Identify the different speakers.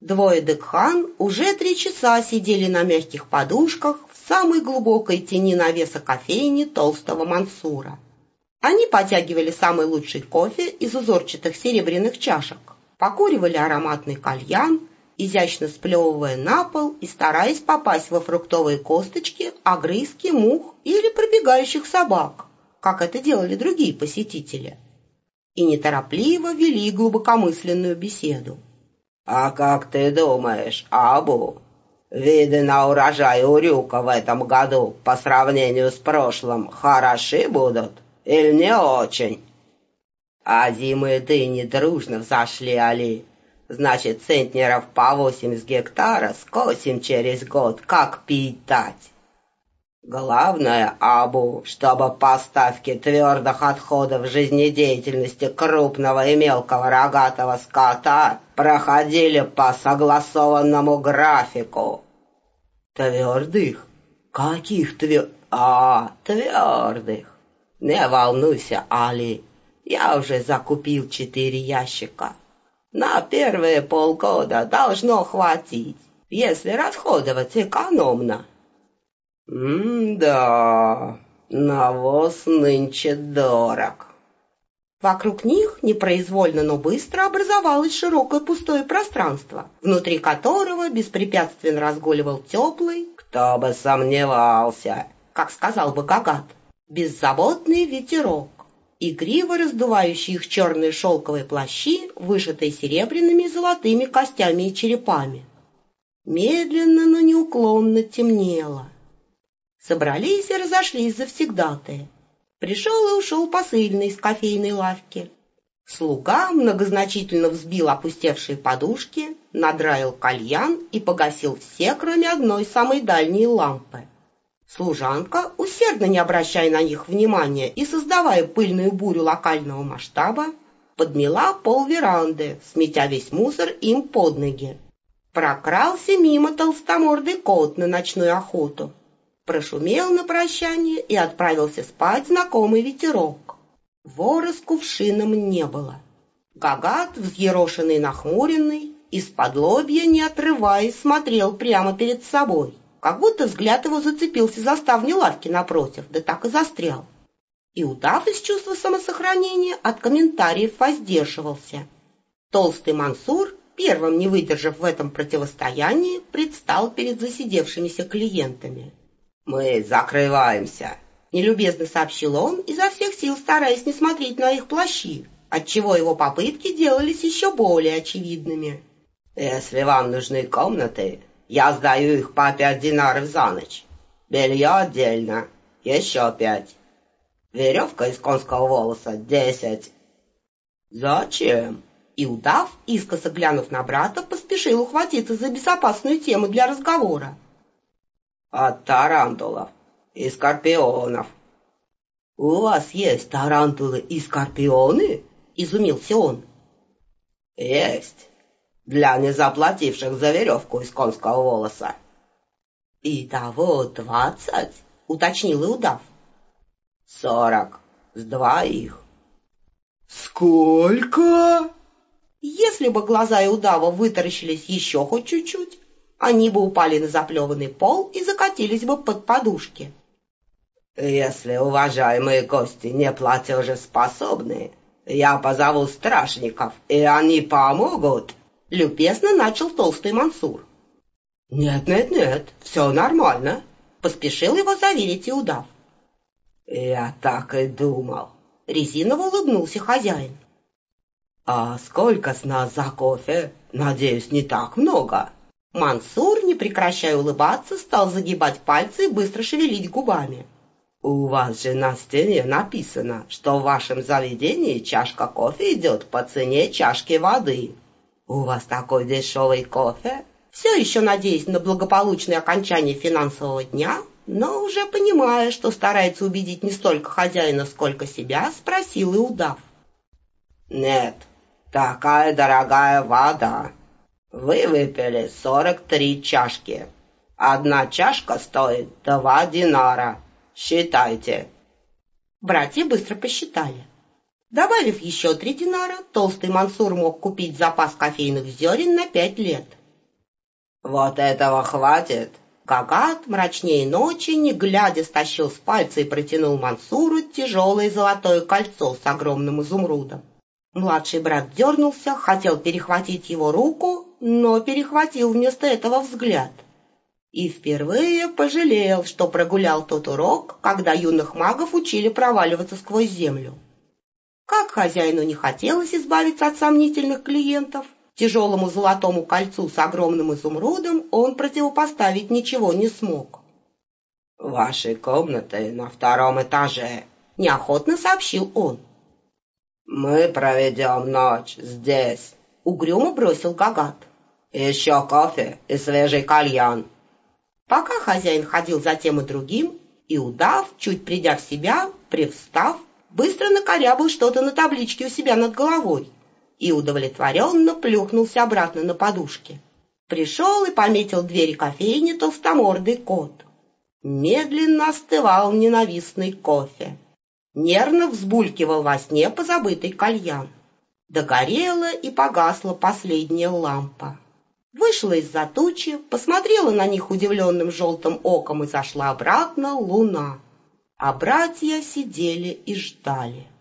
Speaker 1: Двое Дыкхан уже 3 часа сидели на мягких подушках в самой глубокой тени навеса кофейни толстого Мансура. Они потягивали самый лучший кофе из узорчатых серебряных чашек, покуривали ароматный кальян, изящно сплевывая на пол и стараясь попасть во фруктовые косточки, огрызки, мух или пробегающих собак, как это делали другие посетители. И неторопливо вели глубокомысленную беседу.
Speaker 2: «А как ты думаешь, Абу, виды на урожай урюка в этом году по сравнению с прошлым хороши будут или не очень?»
Speaker 1: «А зимы дыни дружно взошли, Али. Значит, центнеров по 8 с гектара скосим через год, как пить дать.
Speaker 2: Главное, Абу, чтобы поставки твердых отходов жизнедеятельности крупного и мелкого рогатого скота проходили по согласованному графику».
Speaker 1: «Твердых? Каких твердых? Не волнуйся, Али, я уже закупил 4 ящика. На первые полгода должно хватить, если расходовать экономно».
Speaker 2: «Да, навоз нынче дорог».
Speaker 1: Вокруг них непроизвольно, но быстро образовалось широкое пустое пространство, внутри которого беспрепятственно разгуливал теплый,
Speaker 2: «Кто бы сомневался»,
Speaker 1: как сказал бы Гагат, беззаботный ветерок, игриво раздувающий их черные шелковые плащи, вышитые серебряными и золотыми костями и черепами. Медленно, но неуклонно темнело. Собрались и разошлись завсегдатые. Пришел и ушел посыльный из кофейной лавки. Слуга многозначительно взбил опустевшие подушки, надраил кальян и погасил все, кроме одной самой дальней лампы. Служанка, усердно не обращая на них внимания и создавая пыльную бурю локального масштаба, подмела пол веранды, сметя весь мусор им под ноги. Прокрался мимо толстомордый кот на ночную охоту. Прошумел на прощание и отправился спать знакомый ветерок. Вора с кувшином не было. Гагат, взъерошенный и нахмуренный, из-под лобья, не отрываясь, смотрел прямо перед собой, как будто взгляд его зацепился за ставню лавки напротив, да так и застрял. И удав из чувства самосохранения от комментариев воздерживался. Толстый Мансур, первым не выдержав в этом противостоянии, предстал перед засидевшимися клиентами.
Speaker 2: «Мы закрываемся»,
Speaker 1: — нелюбезно сообщил он, изо всех сил стараясь не смотреть на их плащи, отчего его попытки делались еще более очевидными.
Speaker 2: «Если вам нужны комнаты, я сдаю их по 5 динаров за ночь. Белье отдельно, еще 5. Веревка из конского волоса 10.
Speaker 1: «Зачем?» И удав, искоса глянув на брата, поспешил ухватиться за безопасную тему для разговора.
Speaker 2: «От тарантулов и скорпионов».
Speaker 1: «У вас есть тарантулы и скорпионы?» — изумился он.
Speaker 2: «Есть. Для незаплативших за веревку из конского волоса».
Speaker 1: «Итого 20?» — уточнил Иудав.
Speaker 2: 40 с двоих».
Speaker 1: «Сколько?» Если бы глаза Иудава вытаращились еще хоть чуть-чуть, они бы упали на заплеванный пол и закатились бы под подушки.
Speaker 2: «Если уважаемые гости не платежеспособны, я позову стражников, и они помогут»,
Speaker 1: — любезно начал толстый Мансур. «Нет, все нормально», — поспешил его заверить Иудав.
Speaker 2: «Я так и думал»,
Speaker 1: — резиново улыбнулся хозяин.
Speaker 2: «А сколько с нас за кофе? Надеюсь, не так много».
Speaker 1: Мансур, не прекращая улыбаться, стал загибать пальцы и быстро шевелить губами.
Speaker 2: «У вас же на стене написано, что в вашем заведении чашка кофе идет по цене чашки воды. У вас такой дешевый кофе?»
Speaker 1: Все еще надеясь на благополучное окончание финансового дня, но уже понимая, что старается убедить не столько хозяина, сколько себя, спросил Иудав.
Speaker 2: «Нет, такая дорогая вода. Вы выпили 43 чашки. Одна чашка стоит 2 динара. Считайте».
Speaker 1: Братья быстро посчитали. Добавив еще 3 динара, толстый Мансур мог купить запас кофейных зерен на 5 лет.
Speaker 2: Вот этого хватит.
Speaker 1: Гагат мрачнее ночи, не глядя, стащил с пальца и протянул Мансуру тяжелое золотое кольцо с огромным изумрудом. Младший брат дернулся, хотел перехватить его руку, но перехватил вместо этого взгляд. И впервые пожалел, что прогулял тот урок, когда юных магов учили проваливаться сквозь землю. Как хозяину не хотелось избавиться от сомнительных клиентов, тяжелому золотому кольцу с огромным изумрудом он противопоставить ничего не смог.
Speaker 2: «Ваши комнаты на 2-м этаже»,
Speaker 1: — неохотно сообщил он.
Speaker 2: «Мы проведем ночь здесь»,
Speaker 1: — угрюмо бросил Гагат.
Speaker 2: «Еще кофе и свежий кальян».
Speaker 1: Пока хозяин ходил за тем и другим, и удав, чуть придя в себя, привстав, быстро накорябал что-то на табличке у себя над головой и удовлетворенно плюхнулся обратно на подушки. Пришел и пометил двери кофейни толстомордый кот. Медленно остывал ненавистный кофе. Нервно взбулькивал во сне позабытый кальян. Догорела и погасла последняя лампа. Вышла из-за тучи, посмотрела на них удивленным желтым оком и зашла обратно луна. А братья сидели и ждали.